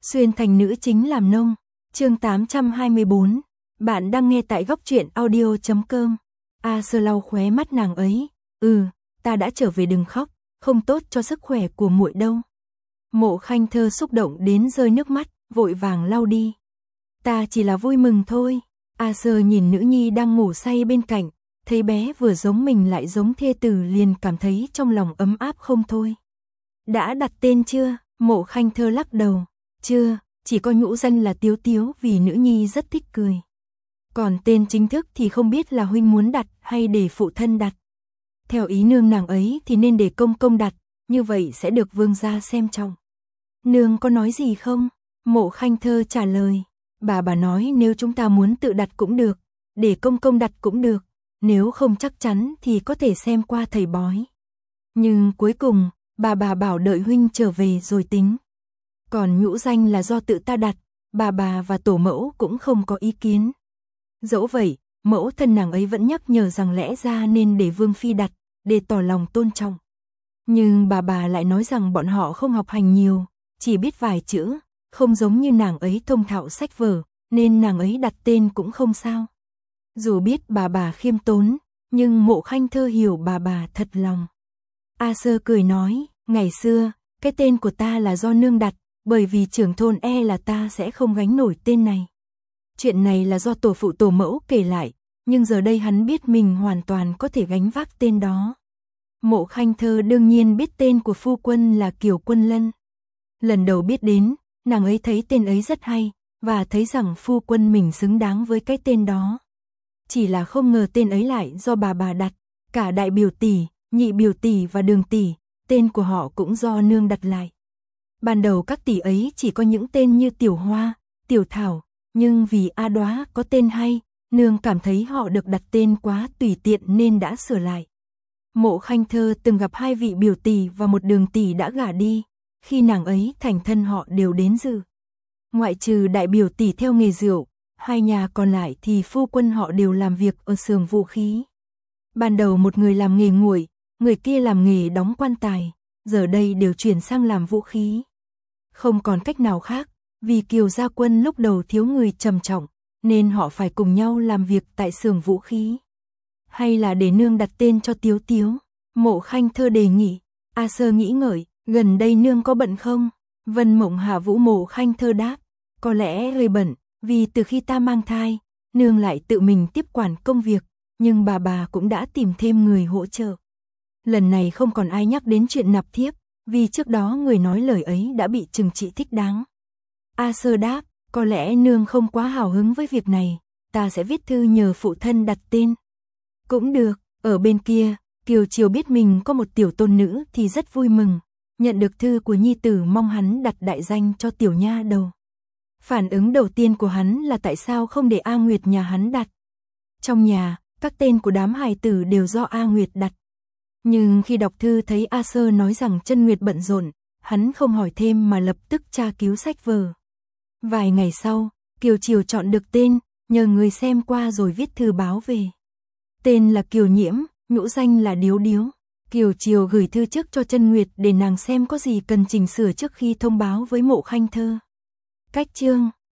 Xuyên thành nữ chính làm nông. Chương 824. Bạn đang nghe tại góc truyện audio.com. A Sơ lau khóe mắt nàng ấy. Ta đã trở về, đừng khóc, không tốt cho sức khỏe của muội đâu. Mộ Khanh Thơ xúc động đến rơi nước mắt, vội vàng lau đi. Ta chỉ là vui mừng thôi. A Sơ nhìn nữ nhi đang ngủ say bên cạnh, thấy bé vừa giống mình lại giống thê tử liền cảm thấy trong lòng ấm áp không thôi. Đã đặt tên chưa? Mộ Khanh Thơ lắc đầu. Chưa, chỉ có nhũ danh là Tiếu Tiếu vì nữ nhi rất thích cười. Còn tên chính thức thì không biết là huynh muốn đặt hay để phụ thân đặt. Theo ý nương nàng ấy thì nên để công công đặt, như vậy sẽ được vương gia xem trọng. Nương có nói gì không? Mộ Khanh Thơ trả lời. Bà nói nếu chúng ta muốn tự đặt cũng được, để công công đặt cũng được, nếu không chắc chắn thì có thể xem qua thầy bói. Nhưng cuối cùng, bà bảo đợi huynh trở về rồi tính. Còn nhũ danh là do tự ta đặt, bà và tổ mẫu cũng không có ý kiến. Dẫu vậy, mẫu thân nàng ấy vẫn nhắc nhở rằng lẽ ra nên để vương phi đặt, để tỏ lòng tôn trọng. Nhưng bà lại nói rằng bọn họ không học hành nhiều, chỉ biết vài chữ, không giống như nàng ấy thông thạo sách vở, nên nàng ấy đặt tên cũng không sao. Dù biết bà khiêm tốn, nhưng Mộ Khanh Thơ hiểu bà thật lòng. A Sơ cười nói, ngày xưa, cái tên của ta là do nương đặt, bởi vì trưởng thôn là ta sẽ không gánh nổi tên này. Chuyện này là do tổ phụ tổ mẫu kể lại, nhưng giờ đây hắn biết mình hoàn toàn có thể gánh vác tên đó. Mộ Khanh Thơ đương nhiên biết tên của phu quân là Kiều Quân Lân. Lần đầu biết đến, nàng ấy thấy tên ấy rất hay, và thấy rằng phu quân mình xứng đáng với cái tên đó. Chỉ là không ngờ tên ấy lại do bà đặt, cả đại biểu tỷ, nhị biểu tỷ và đường tỷ, tên của họ cũng do nương đặt lại. Ban đầu các tỷ ấy chỉ có những tên như Tiểu Hoa, Tiểu Thảo, nhưng vì A Đóa có tên hay, nương cảm thấy họ được đặt tên quá tùy tiện nên đã sửa lại. Mộ Khanh Thơ từng gặp hai vị biểu tỷ và một đường tỷ đã gả đi, khi nàng ấy thành thân họ đều đến dự. Ngoại trừ đại biểu tỷ theo nghề rượu, hai nhà còn lại thì phu quân họ đều làm việc ở xưởng vũ khí. Ban đầu một người làm nghề nguội, người kia làm nghề đóng quan tài, giờ đây đều chuyển sang làm vũ khí. Không còn cách nào khác, vì Kiều Gia Quân lúc đầu thiếu người trầm trọng, nên họ phải cùng nhau làm việc tại xưởng vũ khí. Hay là để nương đặt tên cho Tiếu Tiếu? Mộ Khanh Thơ đề nghị. A Sơ nghĩ ngợi, gần đây nương có bận không? Vân Mộng hạ vũ. Mộ Khanh Thơ đáp, có lẽ hơi bận, vì từ khi ta mang thai, nương lại tự mình tiếp quản công việc, nhưng bà cũng đã tìm thêm người hỗ trợ. Lần này không còn ai nhắc đến chuyện nạp thiếp, vì trước đó người nói lời ấy đã bị trừng trị thích đáng. A Sơ đáp, có lẽ nương không quá hào hứng với việc này, ta sẽ viết thư nhờ phụ thân đặt tên. Cũng được. Ở bên kia, Kiều Triều biết mình có một tiểu tôn nữ thì rất vui mừng, nhận được thư của nhi tử mong hắn đặt đại danh cho tiểu nha đầu. Phản ứng đầu tiên của hắn là tại sao không để A Nguyệt nhà hắn đặt. Trong nhà, các tên của đám hài tử đều do A Nguyệt đặt. Nhưng khi đọc thư thấy A Sơ nói rằng Chân Nguyệt bận rộn, hắn không hỏi thêm mà lập tức tra cứu sách vở. Vài ngày sau, Kiều Triều chọn được tên, nhờ người xem qua rồi viết thư báo về. Tên là Kiều Nhiễm, nhũ danh là Điếu Điếu. Kiều Triều gửi thư trước cho Chân Nguyệt để nàng xem có gì cần chỉnh sửa trước khi thông báo với Mộ Khanh Thơ. Cách chương